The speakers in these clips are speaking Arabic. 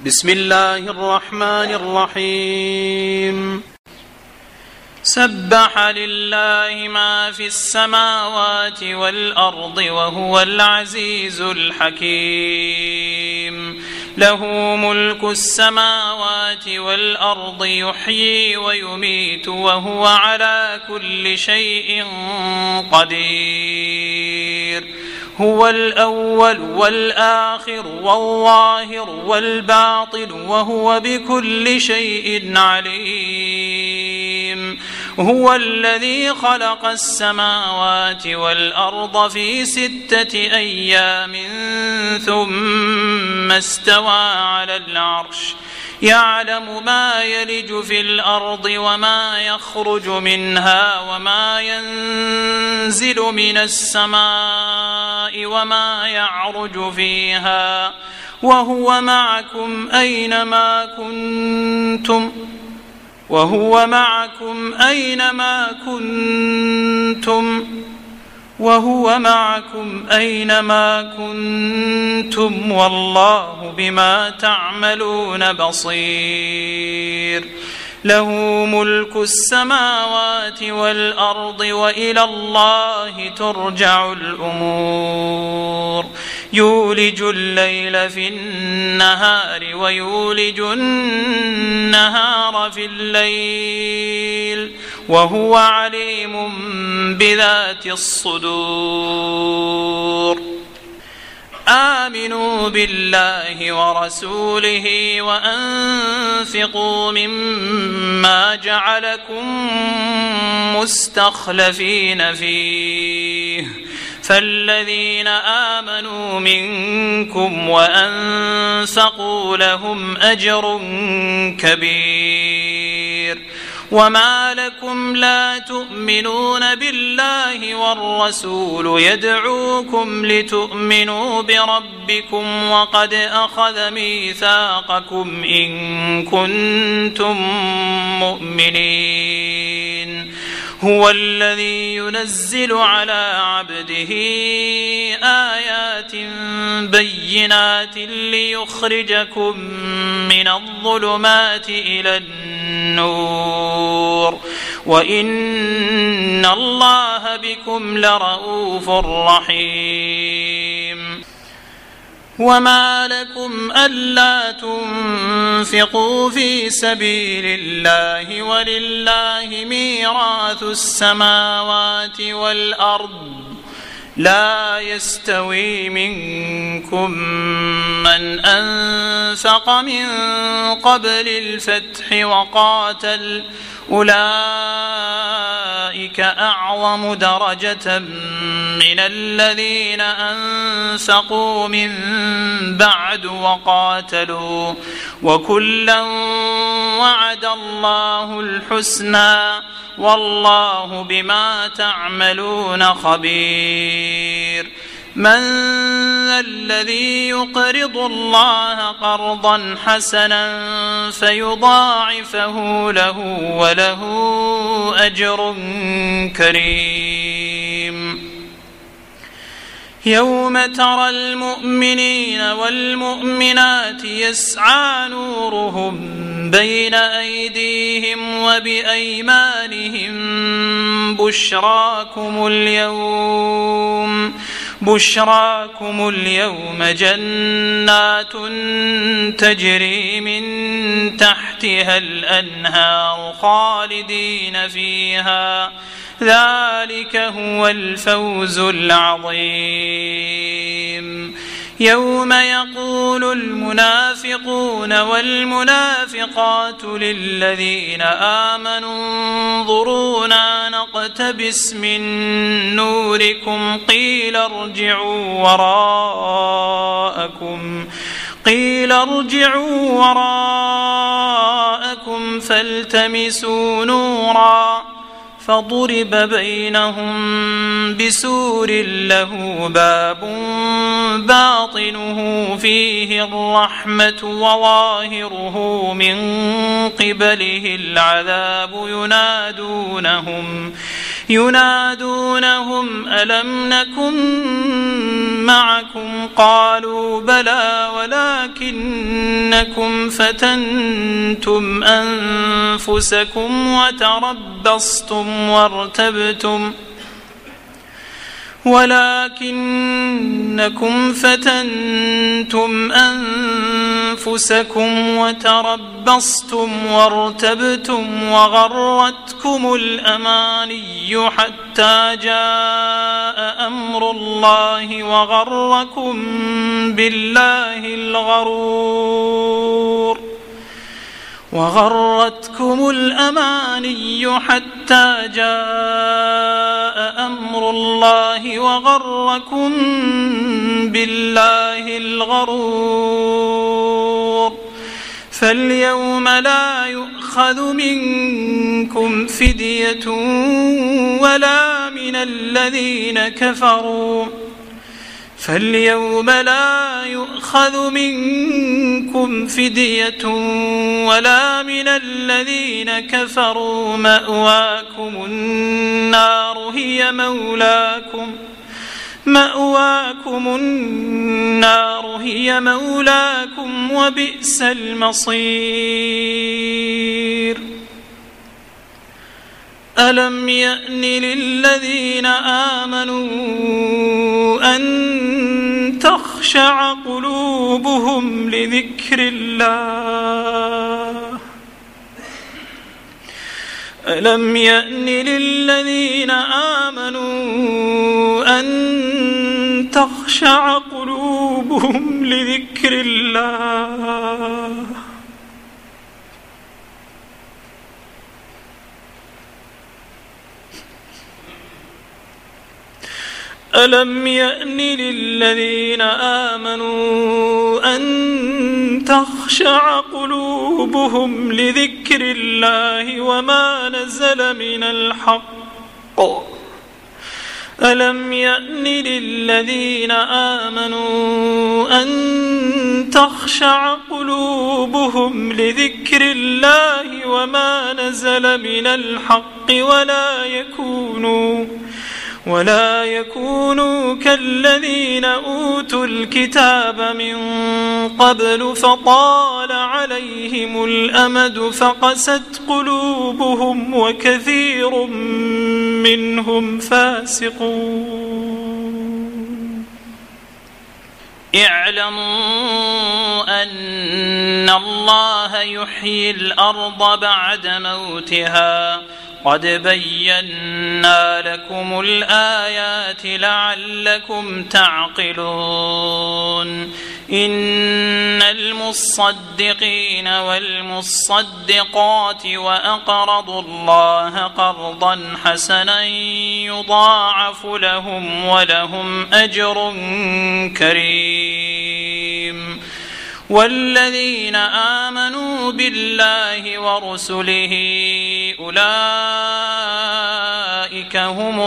بسم الله الرحمن الرحيم سبح لله ما في السماوات والأرض وهو العزيز الحكيم له ملك السماوات والأرض يحيي ويميت وهو على كل شيء قدير هو الأول والآخر والظاهر والباطن وهو بكل شيء عليم هو الذي خلق السماوات والأرض في 6 أيام ثم استوى على العرش يعلم ما يلج في الأرض وما يخرج منها وما ينزل من السماء وما يعرج فيها وهو معكم أينما كنتم والله بما تعملون بصير له ملك السماوات والأرض وإلى الله ترجع الأمور يولج الليل في النهار ويولج النهار في الليل وهو عليم بذات الصدور آمنوا بالله ورسوله وأنفقوا مما جعلكم مستخلفين فيه فالذين آمنوا منكم وأنفقوا لهم أجر كبير وما لكم لا تؤمنون بالله والرسول يدعوكم لتؤمنوا بربكم وقد أخذ ميثاقكم إن كنتم مؤمنين هو الذي ينزل على عبده آيات بينات ليخرجكم من الظلمات إلى النور وإن الله بكم لرؤوف رحيم وما لكم ألا تنفقوا في سبيل الله ولله ميراث السماوات والأرض لا يستوي منكم من أنفق من قبل الفتح وقاتل أولئك أعظم درجة من الذين أنفقوا من بعد وقاتلوا وكلا وعد الله الحسنى والله بما تعملون خبير من ذا الذي يقرض الله قرضا حسنا فيضاعفه له وله أجر كريم يوم ترى المؤمنين والمؤمنات يسعى نورهم بين أيديهم وبأيمانهم بشراكم اليوم جنات تجري من تحتها الأنهار خالدين فيها ذلك هو الفوز العظيم يوم يقول المنافقون والمنافقات للذين آمنوا انظرونا نقتبس من نوركم قيل ارجعوا وراءكم فالتمسوا نورا فضرب بينهم بسور له باب باطنه فيه الرحمة وظاهره من قبله العذاب ينادونهم ألم نكن معكم قالوا بلى ولكنكم فتنتم أنفسكم وتربصتم وارتبتم وغرتكم الأماني حتى جاء أمر الله وغركم بالله الغرور فاليوم لا يؤخذ منكم فدية ولا من الذين كفروا مأواكم النار هي مولاكم وبئس المصير ألم يأن للذين آمنوا أن تخشع قلوبهم لذكر الله ألم يأن للذين آمنوا أن تخشع قلوبهم لذكر الله وما نزل من الحق ولا يكونوا كالذين أوتوا الكتاب من قبل فطال عليهم الأمد فقست قلوبهم وكثير منهم فاسقون اعلموا أن الله يحيي الأرض بعد موتها قد بينا لكم الآيات لعلكم تعقلون إن المصدقين والمصدقات وأقرضوا الله قرضا حسنا يضاعف لهم ولهم أجر كريم والذين آمنوا بالله ورسله أولئك هم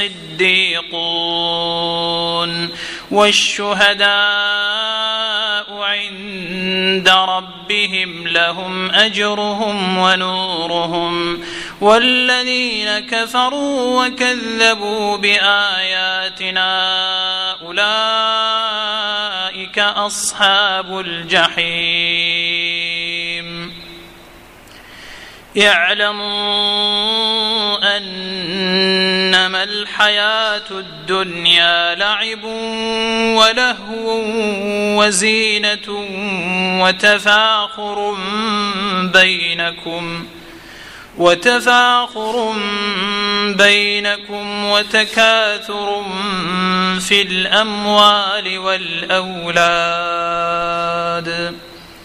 الصديقون والشهداء عند ربهم لهم أجرهم ونورهم والذين كفروا وكذبوا بآياتنا أولئك أصحاب الجحيم يعلموا أنما الحياة الدنيا لعب ولهو وزينة وتفاخر بينكم وتكاثر في الأموال والأولاد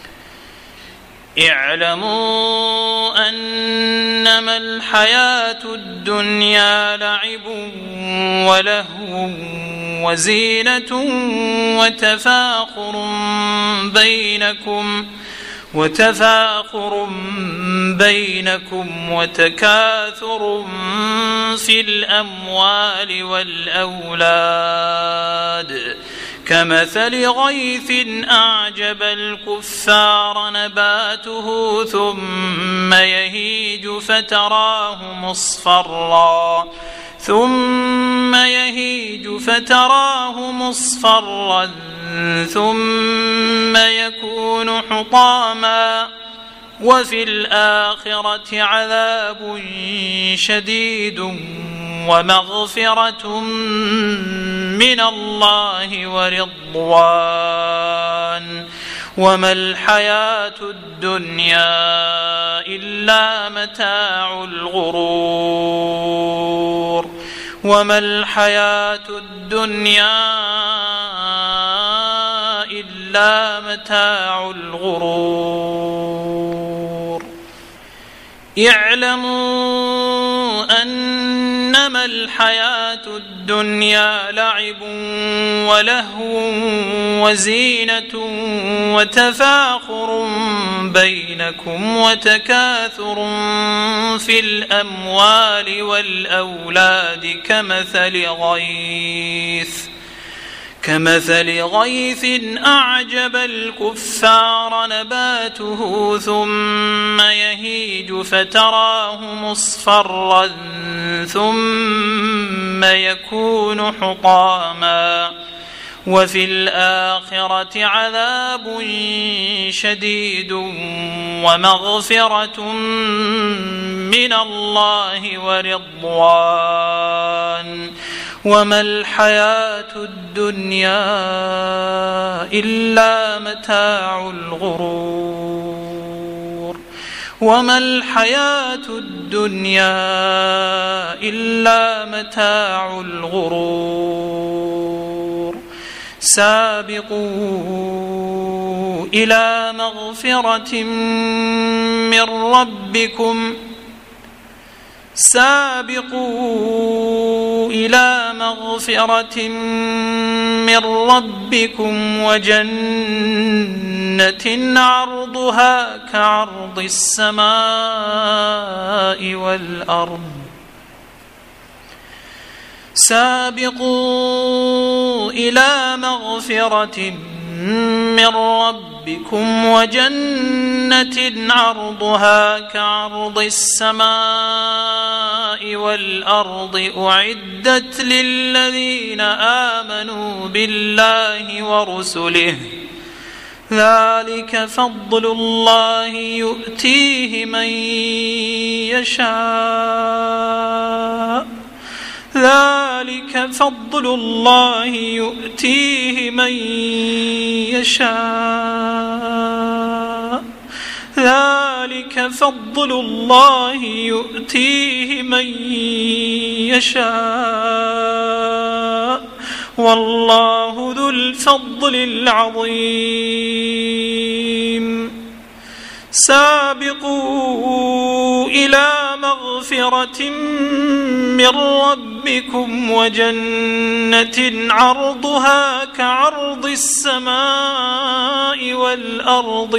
اعلموا أنما الحياة الدنيا لعب ولهو وزينة وتفاخر بينكم وتكاثر في الأموال والأولاد كمثل غيث أعجب الكفار نباته ثم يهيج فتراه ثم يهيج فتراه مصفرا ثم يكون حطاما وفي الآخرة عذاب شديد ومغفرة من الله ورضوان وما الحياة الدنيا إلا متاع الغرور وما الحياة الدنيا إلا متاع الغرور اعلموا أنما الحياة الدنيا لعب ولهو وزينة وتفاخر بينكم وتكاثر في الأموال والأولاد كمثل غيث أعجب الكفار نباته ثم يهيج فتراه مصفرا ثم يكون حطاما وفي الآخرة عذاب شديد ومغفرة من الله ورضوان وما الحياة الدنيا إلا متاع الغرور وما الحياة الدنيا إلا متاع الغرور سابقوا إلى مغفرة من ربكم وجنة عرضها كعرض السماء والأرض سابقوا إلى مغفرة من ربكم وجنة عرضها كعرض السماء والأرض أعدت للذين آمنوا بالله ورسله ذلك فضل الله يؤتيه من يشاء ذلك فضل الله يؤتيه من يشاء ذلك فضل الله يؤتيه من يشاء والله ذو الفضل العظيم سابقوا إلى مغفرة من ربكم وجنة عرضها كعرض السماء والأرض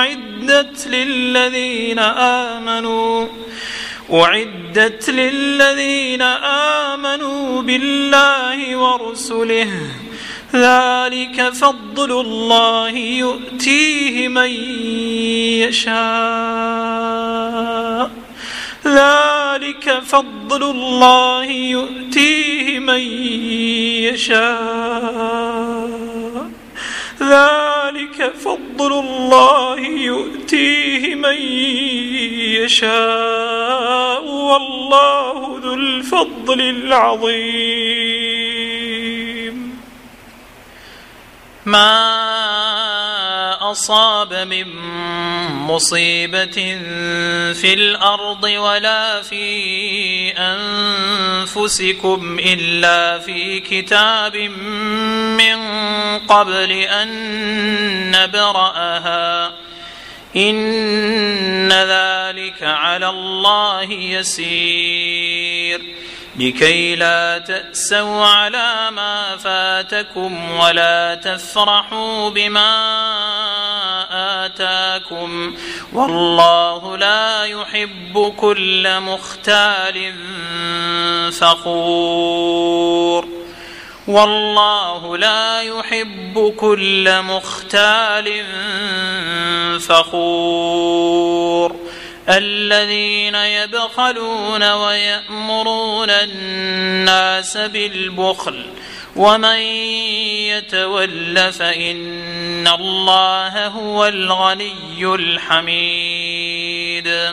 أعدت للذين آمنوا بالله ورسله ذلك فضل الله يؤتيه من يشاء ذلك فضل الله يؤتيه من يشاء ذلك فضل الله يؤتيه من يشاء والله ذو الفضل العظيم ما أصاب من مصيبة في الأرض ولا في أنفسكم إلا في كتاب من قبل أن نبرأها إن ذلك على الله يسير لكي لا تأسوا على ما فاتكم ولا تفرحوا بما آتاكم والله لا يحب كل مختال فخور والله لا يحب كل مختال فخور الذين يبخلون ويأمرون الناس بالبخل ومن يتول فإن الله هو الغني الحميد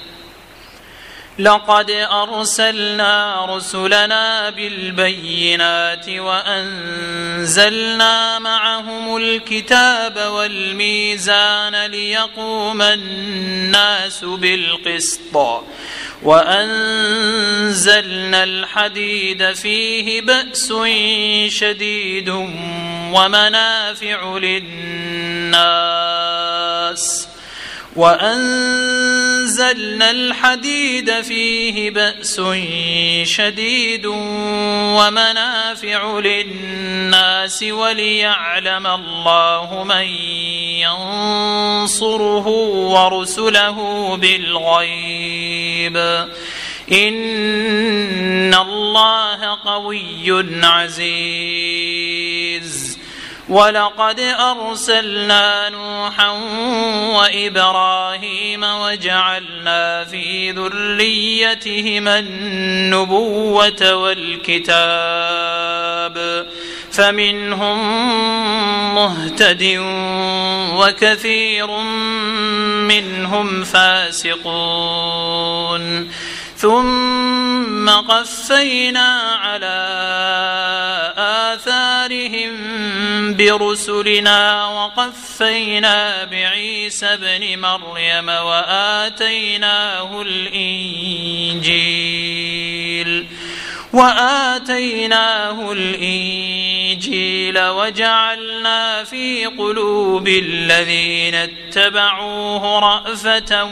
لقد أرسلنا رسلنا بالبينات وأنزلنا معهم الكتاب والميزان ليقوم الناس بالقسط وأنزلنا الحديد فيه بأس شديد ومنافع للناس وليعلم الله من ينصره ورسله بالغيب إن الله قوي عزيز ولقد أرسلنا نوحا وإبراهيم وجعلنا في ذريتهما النبوة والكتاب فمنهم مهتد وكثير منهم فاسقون ثم قفينا على آثارهم برسلنا وقفينا بعيسى ابن مريم وآتيناه الإنجيل وجعلنا في قلوب الذين اتبعوه رأفة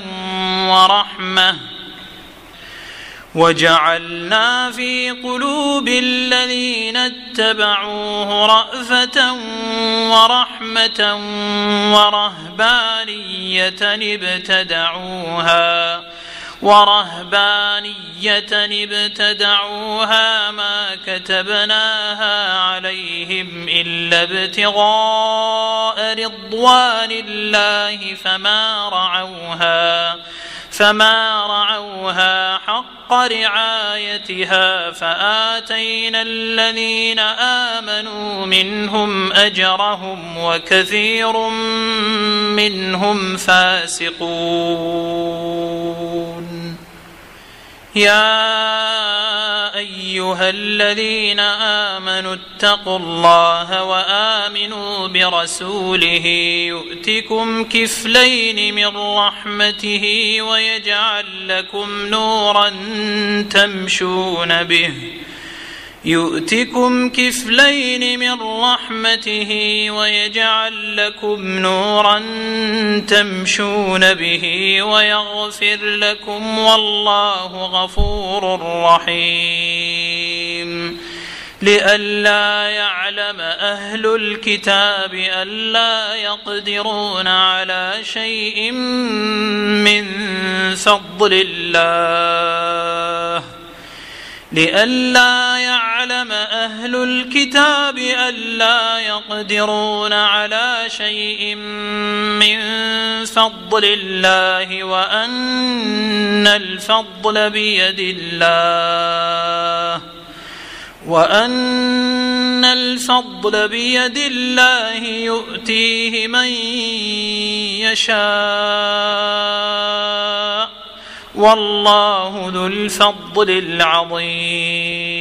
ورحمة ورهبانية ابتدعوها ما كتبناها عليهم إلا ابتغاء رضوان الله فما رعوها حق رعايتها فآتينا الذين آمنوا منهم أجرهم وكثير منهم فاسقون يا أيها الذين آمنوا اتقوا الله وآمنوا برسوله يؤتكم كفلين من رحمته ويجعل لكم نورا تمشون به ويغفر لكم والله غفور رحيم لئلا يعلم أهل الكتاب ألا يقدرون على شيء من فضل الله وأن الفضل بيد الله يؤتيه من يشاء والله ذو الفضل العظيم